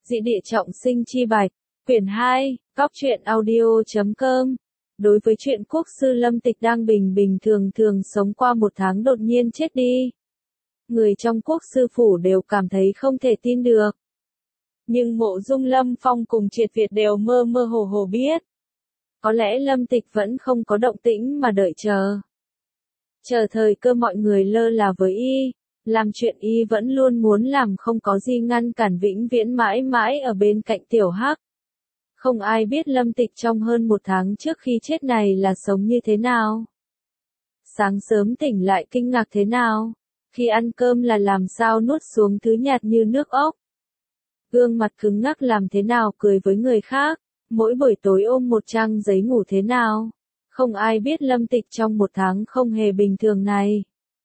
Dị địa trọng sinh chi bạch, quyển 2, góc truyện audio.com. Đối với chuyện quốc sư Lâm Tịch đang bình thường sống qua một tháng đột nhiên chết đi, người trong quốc sư phủ đều cảm thấy không thể tin được. Nhưng Mộ Dung Lâm Phong cùng Triệt Việt đều mơ mơ hồ biết. Có lẽ Lâm Tịch vẫn không có động tĩnh mà đợi chờ. Chờ thời cơ mọi người lơ là với y, làm chuyện y vẫn luôn muốn làm không có gì ngăn cản vĩnh viễn mãi mãi ở bên cạnh Tiểu Hắc. Không ai biết Lâm Tịch trong hơn một tháng trước khi chết này là sống như thế nào. Sáng sớm tỉnh lại kinh ngạc thế nào, khi ăn cơm là làm sao nuốt xuống thứ nhạt như nước ốc. Gương mặt cứng ngắc làm thế nào cười với người khác, mỗi buổi tối ôm một trang giấy ngủ thế nào. Không ai biết Lâm Tịch trong một tháng không hề bình thường này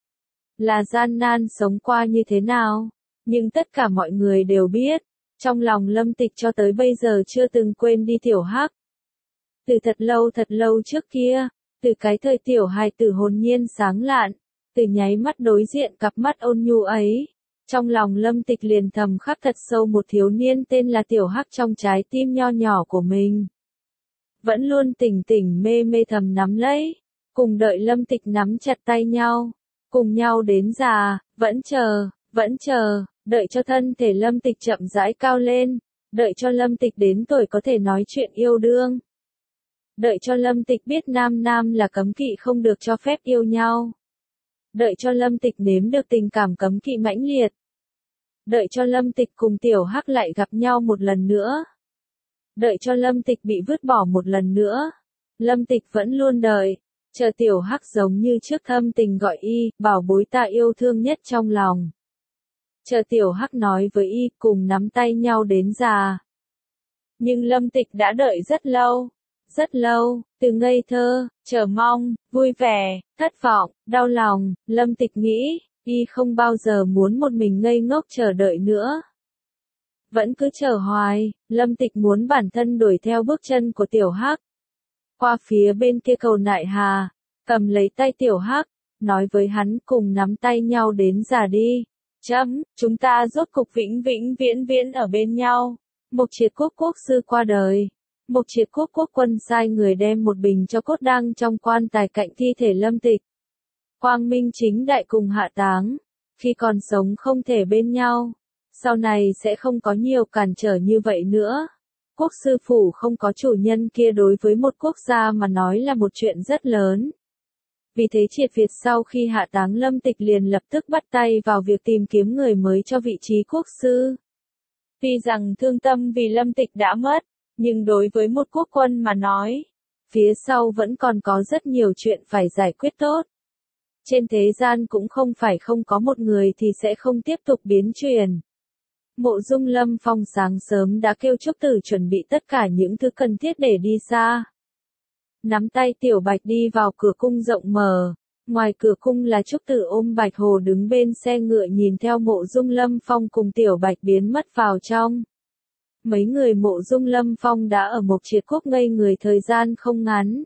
là gian nan sống qua như thế nào. Nhưng tất cả mọi người đều biết, trong lòng Lâm Tịch cho tới bây giờ chưa từng quên đi Tiểu Hắc. Từ thật lâu trước kia, từ cái thời tiểu hài tử hồn nhiên sáng lạn, từ nháy mắt đối diện cặp mắt ôn nhu ấy, trong lòng Lâm Tịch liền thầm khắc thật sâu một thiếu niên tên là Tiểu Hắc trong trái tim nho nhỏ của mình. Vẫn luôn tỉnh mê thầm nắm lấy, cùng đợi Lâm Tịch nắm chặt tay nhau, cùng nhau đến già, vẫn chờ, đợi cho thân thể Lâm Tịch chậm rãi cao lên, đợi cho Lâm Tịch đến tuổi có thể nói chuyện yêu đương. Đợi cho Lâm Tịch biết nam là cấm kỵ không được cho phép yêu nhau. Đợi cho Lâm Tịch nếm được tình cảm cấm kỵ mãnh liệt. Đợi cho Lâm Tịch cùng Tiểu Hắc lại gặp nhau một lần nữa. Đợi cho Lâm Tịch bị vứt bỏ một lần nữa. Lâm Tịch vẫn luôn đợi, chờ Tiểu Hắc giống như trước thâm tình gọi y, bảo bối ta yêu thương nhất trong lòng. Chờ Tiểu Hắc nói với y, cùng nắm tay nhau đến già. Nhưng Lâm Tịch đã đợi rất lâu, từ ngây thơ, chờ mong, vui vẻ, thất vọng, đau lòng, Lâm Tịch nghĩ, y không bao giờ muốn một mình ngây ngốc chờ đợi nữa. Vẫn cứ chờ hoài, Lâm Tịch muốn bản thân đuổi theo bước chân của Tiểu Hắc. Qua phía bên kia cầu Nại Hà, cầm lấy tay Tiểu Hắc, nói với hắn cùng nắm tay nhau đến già đi. Chúng ta rốt cục vĩnh viễn ở bên nhau. Mộc Triệt Quốc sư qua đời. Mộc Triệt Quốc quân sai người đem một bình cho cốt đang trong quan tài cạnh thi thể Lâm Tịch. Quang minh chính đại cùng hạ táng. Khi còn sống không thể bên nhau. Sau này sẽ không có nhiều cản trở như vậy nữa. Quốc sư phủ không có chủ nhân kia đối với một quốc gia mà nói là một chuyện rất lớn. Vì thế Triệt Việt sau khi hạ táng Lâm Tịch liền lập tức bắt tay vào việc tìm kiếm người mới cho vị trí quốc sư. Tuy rằng thương tâm vì Lâm Tịch đã mất, nhưng đối với một quốc quân mà nói, phía sau vẫn còn có rất nhiều chuyện phải giải quyết tốt. Trên thế gian cũng không phải không có một người thì sẽ không tiếp tục biến chuyển. Mộ Dung Lâm Phong sáng sớm đã kêu Trúc Tử chuẩn bị tất cả những thứ cần thiết để đi xa. Nắm tay Tiểu Bạch đi vào cửa cung rộng mở, ngoài cửa cung là Trúc Tử ôm Bạch Hồ đứng bên xe ngựa nhìn theo Mộ Dung Lâm Phong cùng Tiểu Bạch biến mất vào trong. Mấy người Mộ Dung Lâm Phong đã ở Mộc Triệt Quốc ngây người thời gian không ngắn.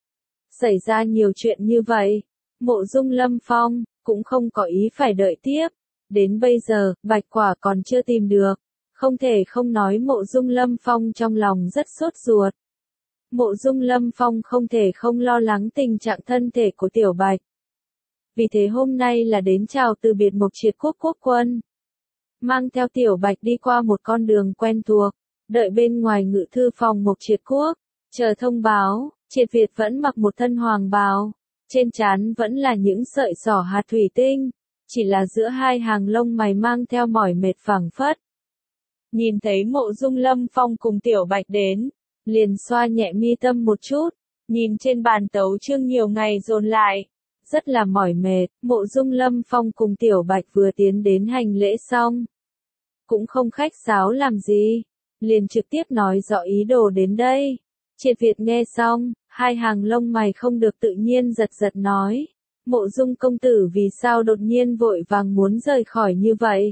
Xảy ra nhiều chuyện như vậy, Mộ Dung Lâm Phong cũng không có ý phải đợi tiếp. Đến bây giờ, Bạch Quả còn chưa tìm được. Không thể không nói Mộ Dung Lâm Phong trong lòng rất sốt ruột. Mộ Dung Lâm Phong không thể không lo lắng tình trạng thân thể của Tiểu Bạch. Vì thế hôm nay là đến chào từ biệt Mộc Triệt Quốc quân. Mang theo Tiểu Bạch đi qua một con đường quen thuộc, đợi bên ngoài ngự thư phòng Mộc Triệt Quốc, chờ thông báo. Triệt Việt vẫn mặc một thân hoàng bào, trên trán vẫn là những sợi xỏ hạt thủy tinh, chỉ là giữa hai hàng lông mày mang theo mỏi mệt phảng phất. Nhìn thấy Mộ Dung Lâm Phong cùng Tiểu Bạch đến, liền xoa nhẹ mi tâm một chút, nhìn trên bàn tấu chương nhiều ngày dồn lại, rất là mỏi mệt. Mộ Dung Lâm Phong cùng Tiểu Bạch vừa tiến đến hành lễ xong, cũng không khách sáo làm gì, liền trực tiếp nói rõ ý đồ đến đây. Triệt Việt nghe xong, hai hàng lông mày không được tự nhiên giật nói, Mộ Dung công tử vì sao đột nhiên vội vàng muốn rời khỏi như vậy?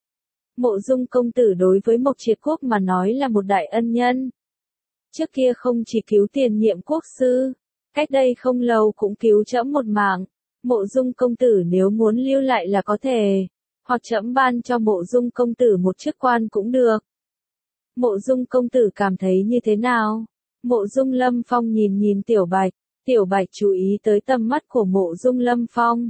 Mộ Dung công tử đối với Mộc Triệt Quốc mà nói là một đại ân nhân. Trước kia không chỉ cứu tiền nhiệm quốc sư, cách đây không lâu cũng cứu trẫm một mạng. Mộ Dung công tử nếu muốn lưu lại là có thể, hoặc trẫm ban cho Mộ Dung công tử một chức quan cũng được. Mộ Dung công tử cảm thấy như thế nào? Mộ Dung Lâm Phong nhìn Tiểu Bạch chú ý tới tầm mắt của Mộ Dung Lâm Phong.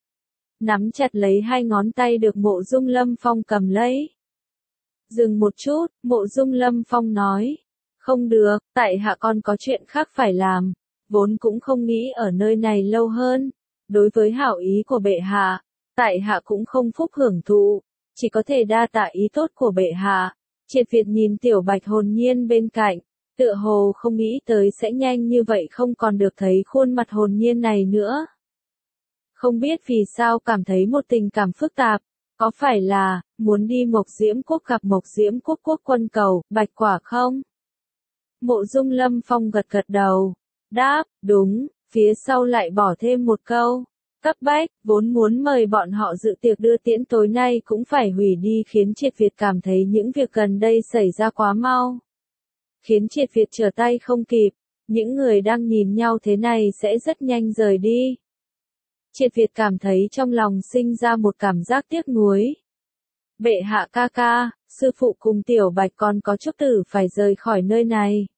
Nắm chặt lấy hai ngón tay được Mộ Dung Lâm Phong cầm lấy. Dừng một chút, Mộ Dung Lâm Phong nói. Không được, tại hạ còn có chuyện khác phải làm. Vốn cũng không nghĩ ở nơi này lâu hơn. Đối với hảo ý của bệ hạ, tại hạ cũng không phúc hưởng thụ. Chỉ có thể đa tạ ý tốt của bệ hạ. Triệt Việt nhìn Tiểu Bạch hồn nhiên bên cạnh. Tựa hồ không nghĩ tới sẽ nhanh như vậy không còn được thấy khuôn mặt hồn nhiên này nữa. Không biết vì sao cảm thấy một tình cảm phức tạp, có phải là, muốn đi Mộc Diễm Quốc gặp Mộc Diễm Quốc quốc quân cầu, Bạch Quả không? Mộ Dung Lâm Phong gật gật đầu, đáp, đúng, phía sau lại bỏ thêm một câu. Cấp bách, vốn muốn mời bọn họ dự tiệc đưa tiễn tối nay cũng phải hủy đi khiến Triệt Việt cảm thấy những việc gần đây xảy ra quá mau. Khiến Triệt Việt trở tay không kịp, những người đang nhìn nhau thế này sẽ rất nhanh rời đi. Triệt Việt cảm thấy trong lòng sinh ra một cảm giác tiếc nuối. Bệ hạ ca ca, sư phụ cùng Tiểu Bạch còn có chút tử phải rời khỏi nơi này.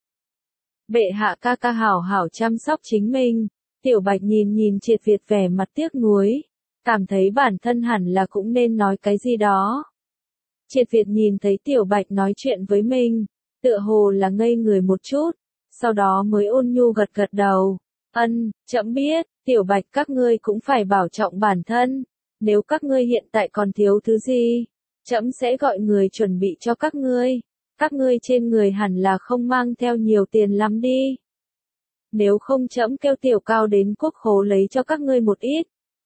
Bệ hạ ca ca hảo hảo chăm sóc chính mình. Tiểu Bạch nhìn Triệt Việt vẻ mặt tiếc nuối, cảm thấy bản thân hẳn là cũng nên nói cái gì đó. Triệt Việt nhìn thấy Tiểu Bạch nói chuyện với mình, tựa hồ là ngây người một chút, sau đó mới ôn nhu gật gật đầu. Trẫm biết, Tiểu Bạch các ngươi cũng phải bảo trọng bản thân, nếu các ngươi hiện tại còn thiếu thứ gì, trẫm sẽ gọi người chuẩn bị cho các ngươi trên người hẳn là không mang theo nhiều tiền lắm đi. Nếu không trẫm kêu Tiểu Cao đến quốc khố lấy cho các ngươi một ít.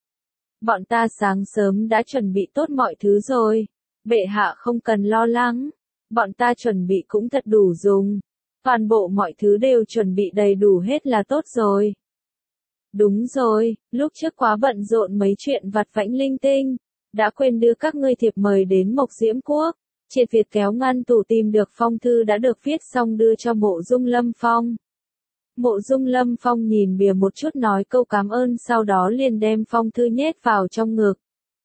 Bọn ta sáng sớm đã chuẩn bị tốt mọi thứ rồi, bệ hạ không cần lo lắng, bọn ta chuẩn bị cũng thật đủ dùng, toàn bộ mọi thứ đều chuẩn bị đầy đủ hết là tốt rồi. Đúng rồi, lúc trước quá bận rộn mấy chuyện vặt vãnh linh tinh, đã quên đưa các ngươi thiệp mời đến Mộc Diễm Quốc. Triệt Việt kéo ngăn tủ tìm được phong thư đã được viết xong đưa cho Mộ Dung Lâm Phong. Mộ Dung Lâm Phong nhìn bìa một chút nói câu cảm ơn sau đó liền đem phong thư nhét vào trong ngực.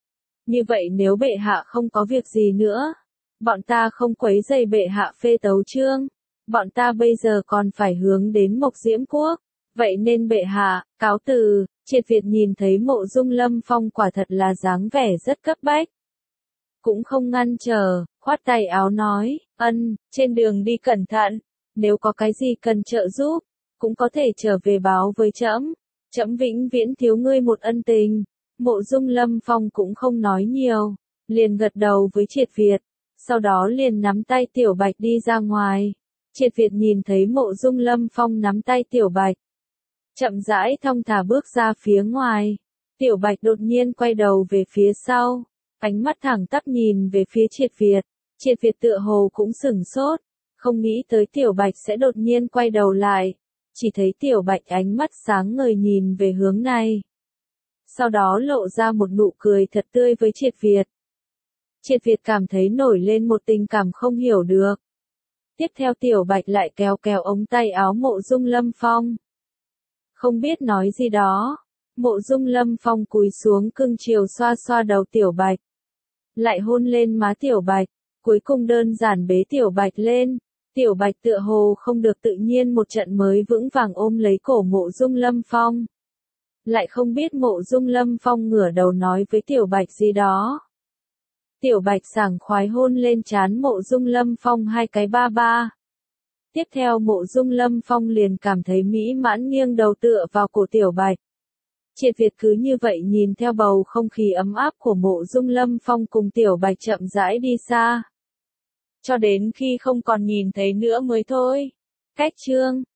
Như vậy nếu bệ hạ không có việc gì nữa, bọn ta không quấy rầy bệ hạ phê tấu chương, bọn ta bây giờ còn phải hướng đến Mộc Diễm Quốc, vậy nên bệ hạ, cáo từ. Triệt Việt nhìn thấy Mộ Dung Lâm Phong quả thật là dáng vẻ rất cấp bách. Cũng không ngăn trở, khoát tay áo nói, trên đường đi cẩn thận, nếu có cái gì cần trợ giúp, cũng có thể trở về báo với trẫm. Trẫm vĩnh viễn thiếu ngươi một ân tình. Mộ Dung Lâm Phong cũng không nói nhiều, liền gật đầu với Triệt Việt, sau đó liền nắm tay Tiểu Bạch đi ra ngoài. Triệt Việt nhìn thấy Mộ Dung Lâm Phong nắm tay Tiểu Bạch, chậm rãi thong thả bước ra phía ngoài. Tiểu Bạch đột nhiên quay đầu về phía sau, ánh mắt thẳng tắp nhìn về phía Triệt Việt. Triệt Việt tựa hồ cũng sửng sốt, không nghĩ tới Tiểu Bạch sẽ đột nhiên quay đầu lại, chỉ thấy Tiểu Bạch ánh mắt sáng ngời nhìn về hướng này. Sau đó lộ ra một nụ cười thật tươi với Triệt Việt. Triệt Việt cảm thấy nổi lên một tình cảm không hiểu được. Tiếp theo Tiểu Bạch lại kéo kéo ống tay áo Mộ Dung Lâm Phong. Không biết nói gì đó, Mộ Dung Lâm Phong cúi xuống cưng chiều xoa xoa đầu Tiểu Bạch. Lại hôn lên má Tiểu Bạch, cuối cùng đơn giản bế Tiểu Bạch lên. Tiểu Bạch tựa hồ không được tự nhiên một trận mới vững vàng ôm lấy cổ Mộ Dung Lâm Phong. Lại không biết Mộ Dung Lâm Phong ngửa đầu nói với Tiểu Bạch gì đó. Tiểu Bạch sảng khoái hôn lên trán Mộ Dung Lâm Phong hai cái ba ba. Tiếp theo Mộ Dung Lâm Phong liền cảm thấy mỹ mãn nghiêng đầu tựa vào cổ Tiểu Bạch. Triệt Việt cứ như vậy nhìn theo bầu không khí ấm áp của Mộ Dung Lâm Phong cùng Tiểu Bạch chậm rãi đi xa. Cho đến khi không còn nhìn thấy nữa mới thôi. Cách chương